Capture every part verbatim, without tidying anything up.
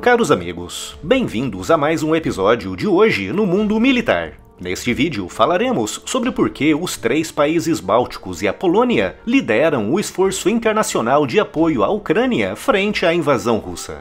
Caros amigos, bem-vindos a mais um episódio de Hoje no Mundo Militar. Neste vídeo falaremos sobre por que os três países bálticos e a Polônia lideram o esforço internacional de apoio à Ucrânia frente à invasão russa.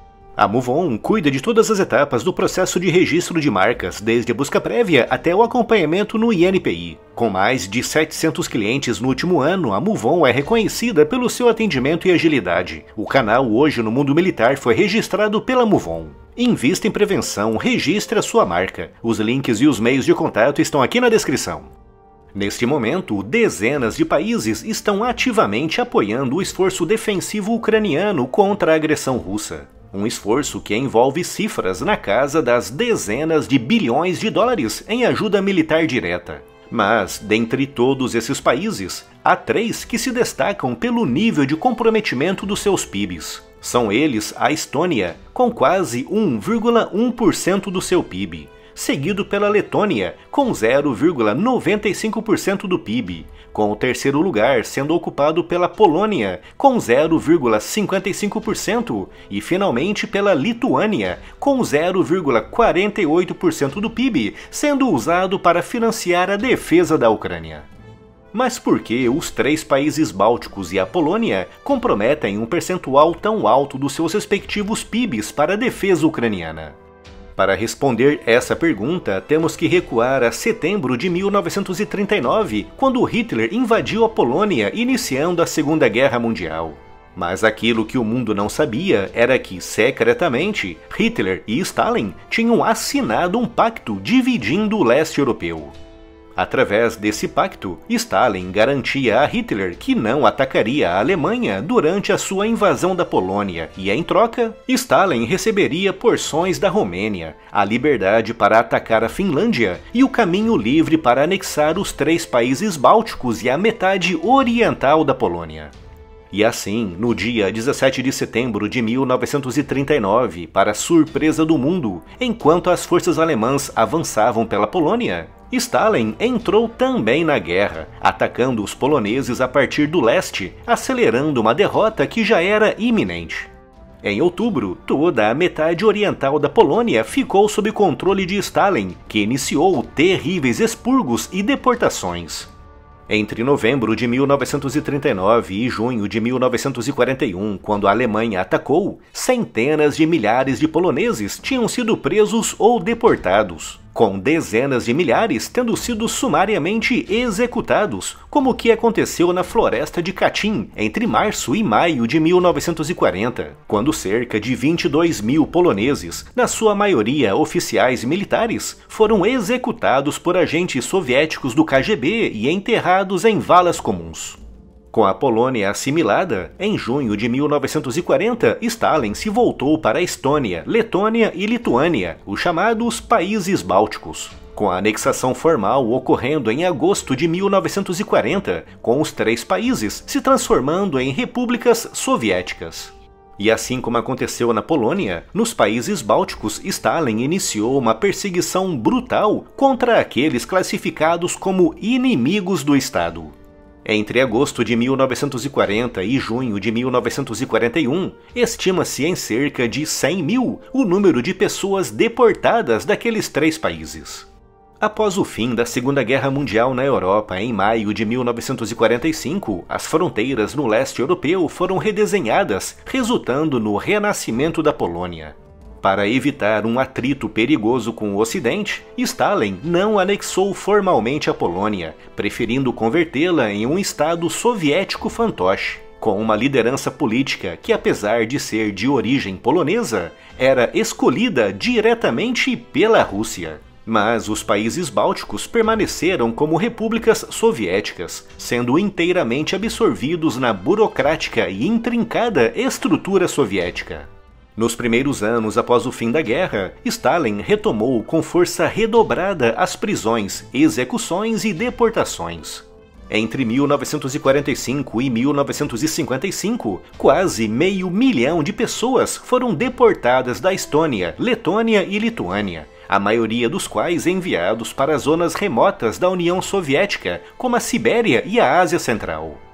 A MoveOn cuida de todas as etapas do processo de registro de marcas, desde a busca prévia até o acompanhamento no I N P I. Com mais de setecentos clientes no último ano, a MoveOn é reconhecida pelo seu atendimento e agilidade. O canal Hoje no Mundo Militar foi registrado pela MoveOn. Invista em prevenção, registre a sua marca. Os links e os meios de contato estão aqui na descrição. Neste momento, dezenas de países estão ativamente apoiando o esforço defensivo ucraniano contra a agressão russa. Um esforço que envolve cifras na casa das dezenas de bilhões de dólares em ajuda militar direta. Mas, dentre todos esses países, há três que se destacam pelo nível de comprometimento dos seus P I Bs. São eles a Estônia, com quase um vírgula um por cento do seu P I B, seguido pela Letônia, com zero vírgula noventa e cinco por cento do P I B, com o terceiro lugar sendo ocupado pela Polônia, com zero vírgula cinquenta e cinco por cento, e finalmente pela Lituânia, com zero vírgula quarenta e oito por cento do P I B, sendo usado para financiar a defesa da Ucrânia. Mas por que os três países bálticos e a Polônia comprometem um percentual tão alto dos seus respectivos P I Bs para a defesa ucraniana? Para responder essa pergunta, temos que recuar a setembro de mil novecentos e trinta e nove, quando Hitler invadiu a Polônia, iniciando a Segunda Guerra Mundial. Mas aquilo que o mundo não sabia era que, secretamente, Hitler e Stalin tinham assinado um pacto dividindo o leste europeu. Através desse pacto, Stalin garantia a Hitler que não atacaria a Alemanha durante a sua invasão da Polônia e, em troca, Stalin receberia porções da Romênia, a liberdade para atacar a Finlândia e o caminho livre para anexar os três países bálticos e a metade oriental da Polônia. E assim, no dia dezessete de setembro de mil novecentos e trinta e nove, para surpresa do mundo, enquanto as forças alemãs avançavam pela Polônia, Stalin entrou também na guerra, atacando os poloneses a partir do leste, acelerando uma derrota que já era iminente. Em outubro, toda a metade oriental da Polônia ficou sob controle de Stalin, que iniciou terríveis expurgos e deportações. Entre novembro de mil novecentos e trinta e nove e junho de mil novecentos e quarenta e um, quando a Alemanha atacou, centenas de milhares de poloneses tinham sido presos ou deportados, com dezenas de milhares tendo sido sumariamente executados, como o que aconteceu na floresta de Katyn entre março e maio de mil novecentos e quarenta, quando cerca de vinte e dois mil poloneses, na sua maioria oficiais militares, foram executados por agentes soviéticos do K G B e enterrados em valas comuns. Com a Polônia assimilada, em junho de mil novecentos e quarenta, Stalin se voltou para a Estônia, Letônia e Lituânia, os chamados países bálticos, com a anexação formal ocorrendo em agosto de mil novecentos e quarenta, com os três países se transformando em repúblicas soviéticas. E assim como aconteceu na Polônia, nos países bálticos, Stalin iniciou uma perseguição brutal contra aqueles classificados como inimigos do Estado. Entre agosto de mil novecentos e quarenta e junho de mil novecentos e quarenta e um, estima-se em cerca de cem mil o número de pessoas deportadas daqueles três países. Após o fim da Segunda Guerra Mundial na Europa em maio de mil novecentos e quarenta e cinco, as fronteiras no leste europeu foram redesenhadas, resultando no renascimento da Polônia. Para evitar um atrito perigoso com o Ocidente, Stalin não anexou formalmente a Polônia, preferindo convertê-la em um estado soviético fantoche, com uma liderança política que, apesar de ser de origem polonesa, era escolhida diretamente pela Rússia. Mas os países bálticos permaneceram como repúblicas soviéticas, sendo inteiramente absorvidos na burocrática e intrincada estrutura soviética. Nos primeiros anos após o fim da guerra, Stalin retomou com força redobrada as prisões, execuções e deportações. Entre mil novecentos e quarenta e cinco e mil novecentos e cinquenta e cinco, quase meio milhão de pessoas foram deportadas da Estônia, Letônia e Lituânia, a maioria dos quais enviados para zonas remotas da União Soviética, como a Sibéria e a Ásia Central.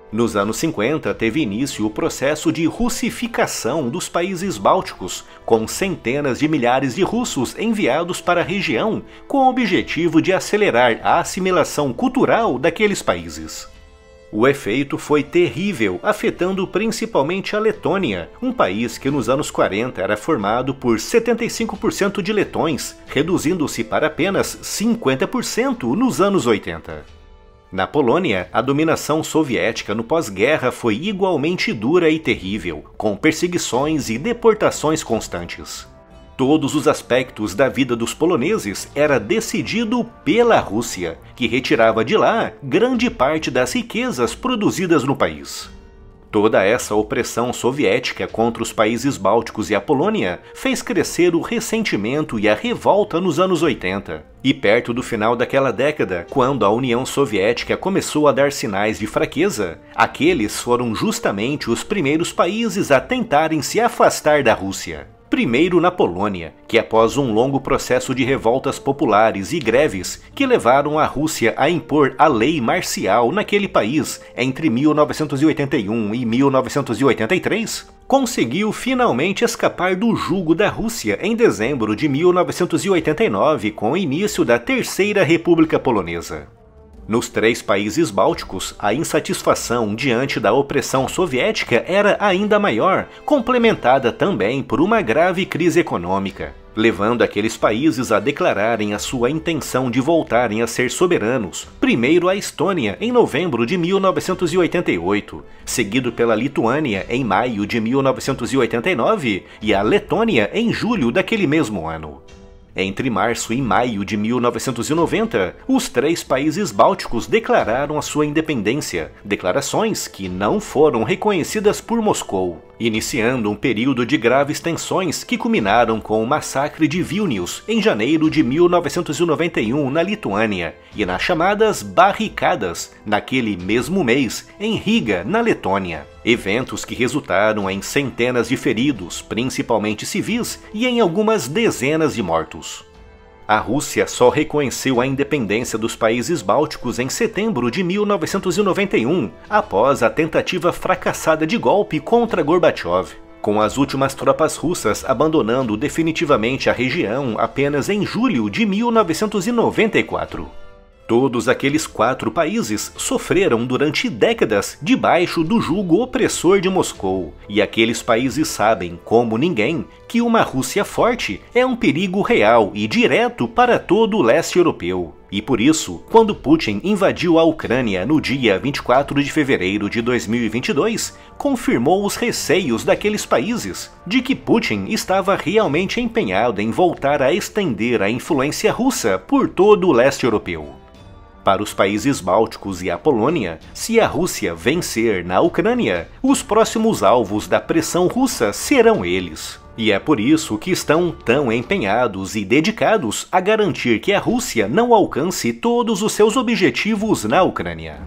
Nos anos cinquenta, teve início o processo de russificação dos países bálticos, com centenas de milhares de russos enviados para a região, com o objetivo de acelerar a assimilação cultural daqueles países. O efeito foi terrível, afetando principalmente a Letônia, um país que nos anos quarenta era formado por setenta e cinco por cento de letões, reduzindo-se para apenas cinquenta por cento nos anos oitenta. Na Polônia, a dominação soviética no pós-guerra foi igualmente dura e terrível, com perseguições e deportações constantes. Todos os aspectos da vida dos poloneses era decidido pela Rússia, que retirava de lá grande parte das riquezas produzidas no país. Toda essa opressão soviética contra os países bálticos e a Polônia fez crescer o ressentimento e a revolta nos anos oitenta. E perto do final daquela década, quando a União Soviética começou a dar sinais de fraqueza, aqueles foram justamente os primeiros países a tentarem se afastar da Rússia. Primeiro na Polônia, que após um longo processo de revoltas populares e greves que levaram a Rússia a impor a lei marcial naquele país entre mil novecentos e oitenta e um e mil novecentos e oitenta e três, conseguiu finalmente escapar do jugo da Rússia em dezembro de mil novecentos e oitenta e nove com o início da Terceira República Polonesa. Nos três países bálticos, a insatisfação diante da opressão soviética era ainda maior, complementada também por uma grave crise econômica, levando aqueles países a declararem a sua intenção de voltarem a ser soberanos, primeiro a Estônia em novembro de mil novecentos e oitenta e oito, seguido pela Lituânia em maio de mil novecentos e oitenta e nove e a Letônia em julho daquele mesmo ano. Entre março e maio de mil novecentos e noventa, os três países bálticos declararam a sua independência, declarações que não foram reconhecidas por Moscou, iniciando um período de graves tensões que culminaram com o massacre de Vilnius em janeiro de mil novecentos e noventa e um na Lituânia e nas chamadas barricadas, naquele mesmo mês, em Riga, na Letônia. Eventos que resultaram em centenas de feridos, principalmente civis, e em algumas dezenas de mortos. A Rússia só reconheceu a independência dos países bálticos em setembro de mil novecentos e noventa e um, após a tentativa fracassada de golpe contra Gorbachev, com as últimas tropas russas abandonando definitivamente a região apenas em julho de mil novecentos e noventa e quatro. Todos aqueles quatro países sofreram durante décadas debaixo do jugo opressor de Moscou, e aqueles países sabem, como ninguém, que uma Rússia forte é um perigo real e direto para todo o leste europeu. E por isso, quando Putin invadiu a Ucrânia no dia vinte e quatro de fevereiro de dois mil e vinte e dois, confirmou os receios daqueles países de que Putin estava realmente empenhado em voltar a estender a influência russa por todo o leste europeu. Para os países bálticos e a Polônia, se a Rússia vencer na Ucrânia, os próximos alvos da pressão russa serão eles. E é por isso que estão tão empenhados e dedicados a garantir que a Rússia não alcance todos os seus objetivos na Ucrânia.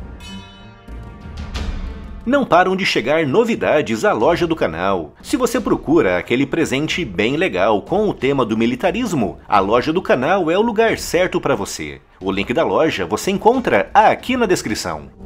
Não param de chegar novidades à loja do canal. Se você procura aquele presente bem legal com o tema do militarismo, a loja do canal é o lugar certo para você. O link da loja você encontra aqui na descrição.